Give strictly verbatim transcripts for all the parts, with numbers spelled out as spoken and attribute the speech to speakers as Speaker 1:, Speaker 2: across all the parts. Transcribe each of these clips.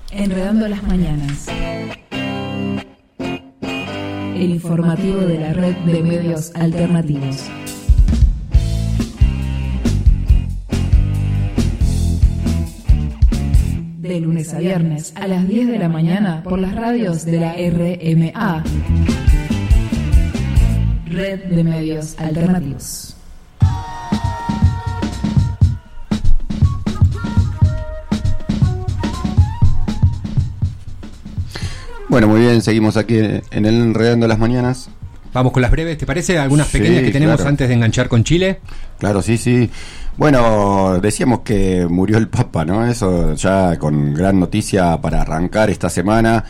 Speaker 1: Enredando las mañanas. El informativo de la red de medios alternativos. De lunes a viernes a las diez de la mañana por las radios de la R M A. Red de Medios Alternativos.
Speaker 2: Bueno, muy bien, seguimos aquí en el Enredando las Mañanas.
Speaker 3: Vamos con las breves, ¿te parece? Algunas
Speaker 2: Sí,
Speaker 3: pequeñas que tenemos
Speaker 2: claro.
Speaker 3: antes de enganchar con Chile.
Speaker 2: Claro, sí, sí. Bueno, decíamos que murió el Papa, ¿no? Eso ya con gran noticia para arrancar esta semana.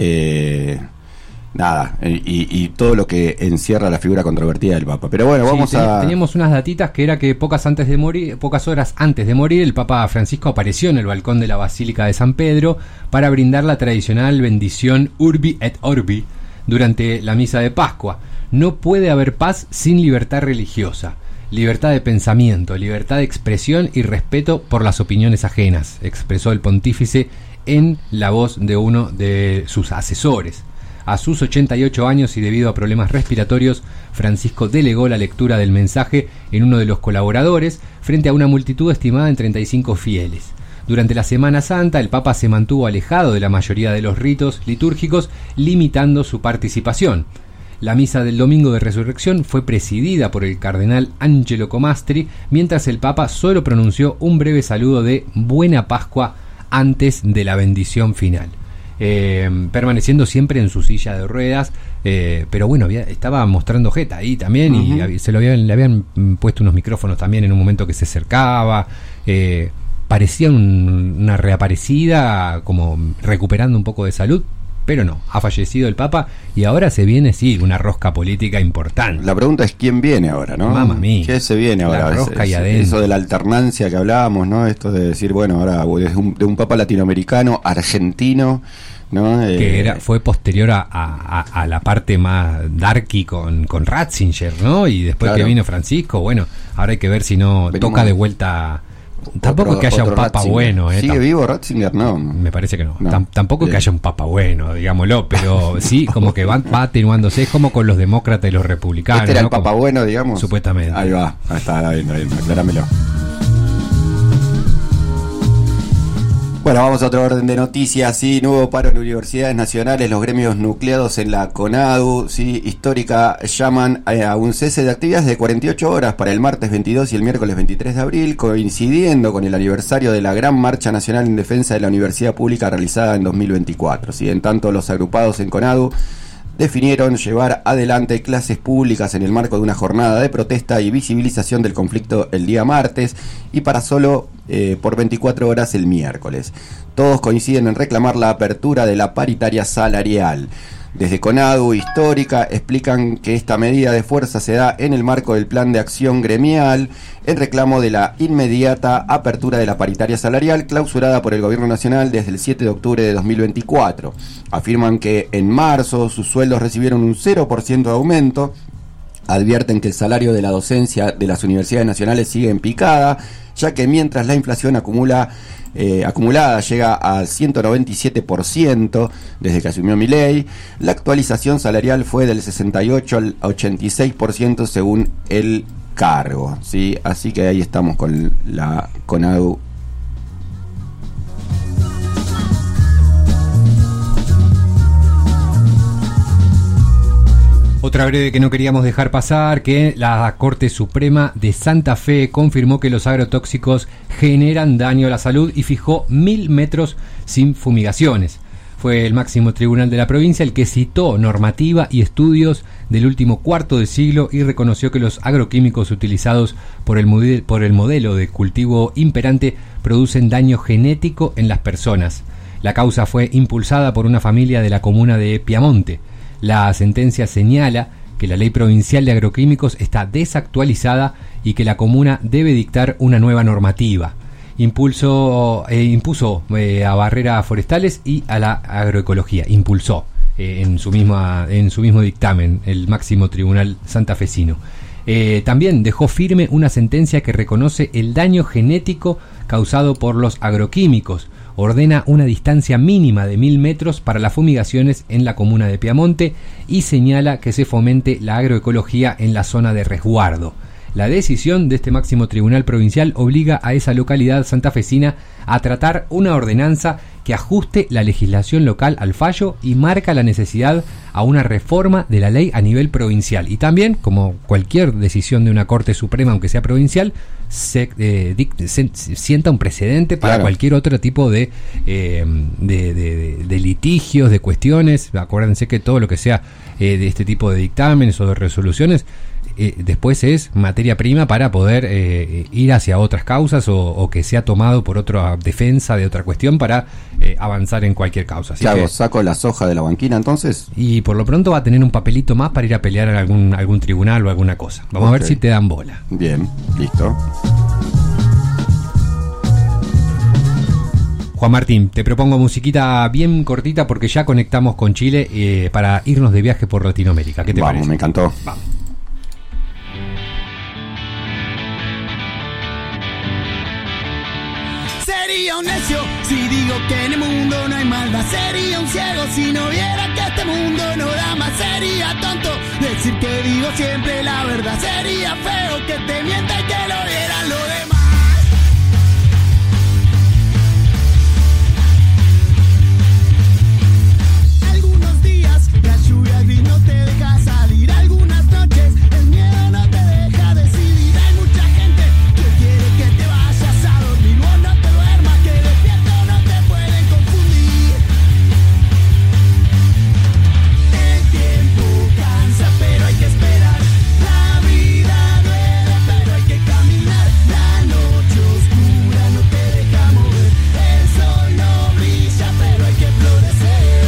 Speaker 2: Eh, nada, y, y todo lo que encierra la figura controvertida del Papa. Pero bueno, vamos
Speaker 3: Sí, ten-
Speaker 2: a...
Speaker 3: Teníamos unas datitas que era que pocas antes de morir, pocas horas antes de morir, el Papa Francisco apareció en el balcón de la Basílica de San Pedro para brindar la tradicional bendición Urbi et Orbi durante la misa de Pascua. No puede haber paz sin libertad religiosa, libertad de pensamiento, libertad de expresión y respeto por las opiniones ajenas, expresó el pontífice en la voz de uno de sus asesores. A sus ochenta y ocho años y debido a problemas respiratorios, Francisco delegó la lectura del mensaje en uno de los colaboradores frente a una multitud estimada en treinta y cinco fieles. Durante la Semana Santa, el Papa se mantuvo alejado de la mayoría de los ritos litúrgicos, limitando su participación. La misa del Domingo de Resurrección fue presidida por el cardenal Angelo Comastri, mientras el Papa solo pronunció un breve saludo de Buena Pascua antes de la bendición final. Eh, permaneciendo siempre en su silla de ruedas, eh, pero bueno, había, estaba mostrando jeta ahí también. Uh-huh. Y hab- se lo habían, le habían puesto unos micrófonos también en un momento que se acercaba. Eh, parecía un, una reaparecida, como recuperando un poco de salud, pero no, ha fallecido el Papa y ahora se viene, sí, una rosca política importante.
Speaker 2: La pregunta es quién viene ahora, ¿no?
Speaker 3: Mamma mía.
Speaker 2: ¿Qué se viene ahora?
Speaker 3: La rosca
Speaker 2: Es-
Speaker 3: y
Speaker 2: es-
Speaker 3: adentro.
Speaker 2: Eso de la alternancia que hablábamos, ¿no? Esto de decir, bueno, ahora de un, de un Papa latinoamericano, argentino, ¿no? Eh,
Speaker 3: Que era, fue posterior a, a, a la parte más darky con, con Ratzinger, ¿no? Y después
Speaker 2: Claro.
Speaker 3: que vino Francisco, bueno, ahora hay que ver si no
Speaker 2: Venimos-
Speaker 3: toca de vuelta. Tampoco
Speaker 2: otro-
Speaker 3: es que haya un
Speaker 2: otro
Speaker 3: papa
Speaker 2: Ratzinger.
Speaker 3: bueno, ¿eh?
Speaker 2: ¿Sigue
Speaker 3: Tam-
Speaker 2: vivo Ratzinger? No.
Speaker 3: Me parece que no.
Speaker 2: No.
Speaker 3: Tam- tampoco es que
Speaker 2: Bien.
Speaker 3: haya un papa bueno, digámoslo, pero sí, como que va, va atenuándose. Es como con los demócratas y los republicanos.
Speaker 2: ¿Este era
Speaker 3: ¿no?
Speaker 2: el papa
Speaker 3: Como-
Speaker 2: bueno, digamos?
Speaker 3: Supuestamente.
Speaker 2: Ahí va, ahí está, ahí, ahí, acláramelo. Bueno, vamos a otro orden de noticias. Sí, nuevo paro en universidades nacionales. Los gremios nucleados en la CONADU, sí, histórica, llaman a un cese de actividades de cuarenta y ocho horas para el martes veintidós y el miércoles veintitrés de abril, coincidiendo con el aniversario de la Gran Marcha Nacional en Defensa de la Universidad Pública realizada en dos mil veinticuatro. Sí, en tanto, los agrupados en CONADU definieron llevar adelante clases públicas en el marco de una jornada de protesta y visibilización del conflicto el día martes y para solo eh, por veinticuatro horas el miércoles. Todos coinciden en reclamar la apertura de la paritaria salarial. Desde CONADU Histórica explican que esta medida de fuerza se da en el marco del plan de acción gremial en reclamo de la inmediata apertura de la paritaria salarial clausurada por el Gobierno Nacional desde el siete de octubre de dos mil veinticuatro. Afirman que en marzo sus sueldos recibieron un cero por ciento de aumento. Advierten que el salario de la docencia de las universidades nacionales sigue en picada, ya que mientras la inflación acumula eh, acumulada llega al ciento noventa y siete por ciento desde que asumió Milei, la actualización salarial fue del sesenta y ocho al ochenta y seis por ciento según el cargo, ¿sí? Así que ahí estamos con la CONADU.
Speaker 3: Otra breve que no queríamos dejar pasar, que la Corte Suprema de Santa Fe confirmó que los agrotóxicos generan daño a la salud y fijó mil metros sin fumigaciones. Fue el máximo tribunal de la provincia el que citó normativa y estudios del último cuarto de siglo y reconoció que los agroquímicos utilizados por el, model, por el modelo de cultivo imperante producen daño genético en las personas. La causa fue impulsada por una familia de la comuna de Piamonte. La sentencia señala que la ley provincial de agroquímicos está desactualizada y que la comuna debe dictar una nueva normativa. Impulsó, eh, impuso eh, a barreras forestales y a la agroecología. Impulsó eh, en, su misma, en su mismo dictamen el máximo tribunal santafesino. Eh, también dejó firme una sentencia que reconoce el daño genético causado por los agroquímicos, ordena una distancia mínima de mil metros para las fumigaciones en la comuna de Piamonte y señala que se fomente la agroecología en la zona de resguardo. La decisión de este máximo tribunal provincial obliga a esa localidad santafesina a tratar una ordenanza que ajuste la legislación local al fallo y marca la necesidad a una reforma de la ley a nivel provincial. Y también, como cualquier decisión de una Corte Suprema, aunque sea provincial, se, eh, dic- se sienta un precedente para
Speaker 2: Claro.
Speaker 3: cualquier otro tipo de, eh, de, de, de, de litigios, de cuestiones. Acuérdense que todo lo que sea eh, de este tipo de dictámenes o de resoluciones Eh, después es materia prima para poder eh, ir hacia otras causas o, o que sea tomado por otra defensa de otra cuestión para eh, avanzar en cualquier causa. Así
Speaker 2: ¿Qué hago?
Speaker 3: que,
Speaker 2: ¿Saco la soja de la banquina entonces?
Speaker 3: y por lo pronto va a tener un papelito más para ir a pelear en algún, algún tribunal o alguna cosa. Vamos
Speaker 2: Ok.
Speaker 3: a ver si te dan bola.
Speaker 2: Bien, listo.
Speaker 3: Juan Martín, te propongo musiquita bien cortita porque ya conectamos con Chile eh, para irnos de viaje por Latinoamérica. ¿Qué te
Speaker 2: Vamos,
Speaker 3: parece?
Speaker 2: me encantó.
Speaker 3: Vamos.
Speaker 4: Sería un necio si digo que en el mundo no hay maldad. Sería un ciego si no viera que este mundo no da más. Sería tonto decir que digo siempre la verdad. Sería feo que te mienta y que lo vieran los demás. Algunos días la lluvia gris no te deja salir. Algunas noches el miedo no te deja decidir. Hay mucha gente que quiere que te vayas a dormir. Vos no te duermas, que despierto no te pueden confundir. El tiempo cansa, pero hay que esperar. La vida duele, pero hay que caminar. La noche oscura no te deja mover. El sol no brilla, pero hay que florecer.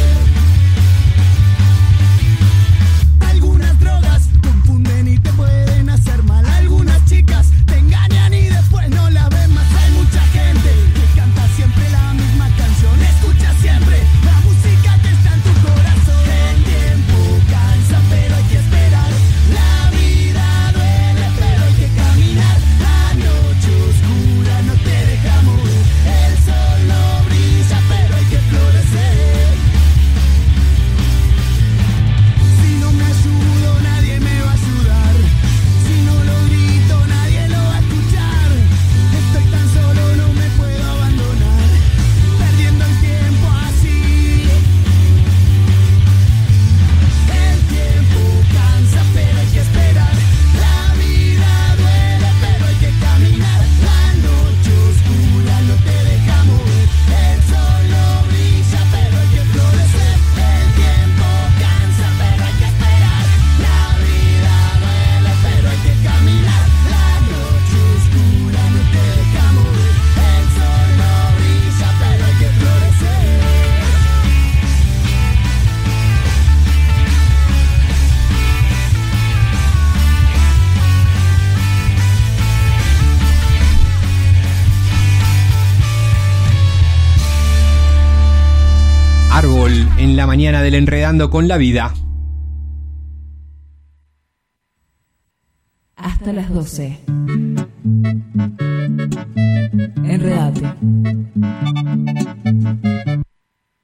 Speaker 4: Algunas drogas confunden y te pueden hacer mal. Algunas chicas te engañan y después no la ven más. Hay mucha gente que canta siempre la misma canción. Escucha siempre la música que está en tu corazón. El tiempo cansa, pero hay que esperar. La vida duele, pero hay que caminar. La noche oscura no te deja mover. El sol no brilla, pero hay que florecer. Si no me ayudo, nadie me va a ayudar. Si no lo grito, nadie lo va a escuchar. Estoy tan solo, no me puedo abandonar. Perdiendo el tiempo así. El tiempo cansa, pero hay que esperar. La vida duele, pero hay que caminar. La noche oscura no te deja mover. El sol no brilla, pero hay que florecer. El tiempo cansa, pero hay que esperar. La vida duele, pero hay que caminar. La noche oscura no te deja mover. El sol no brilla, pero hay que florecer.
Speaker 3: Árbol en la mañana del Enredando con la Vida.
Speaker 1: Hasta las doce. Enredate.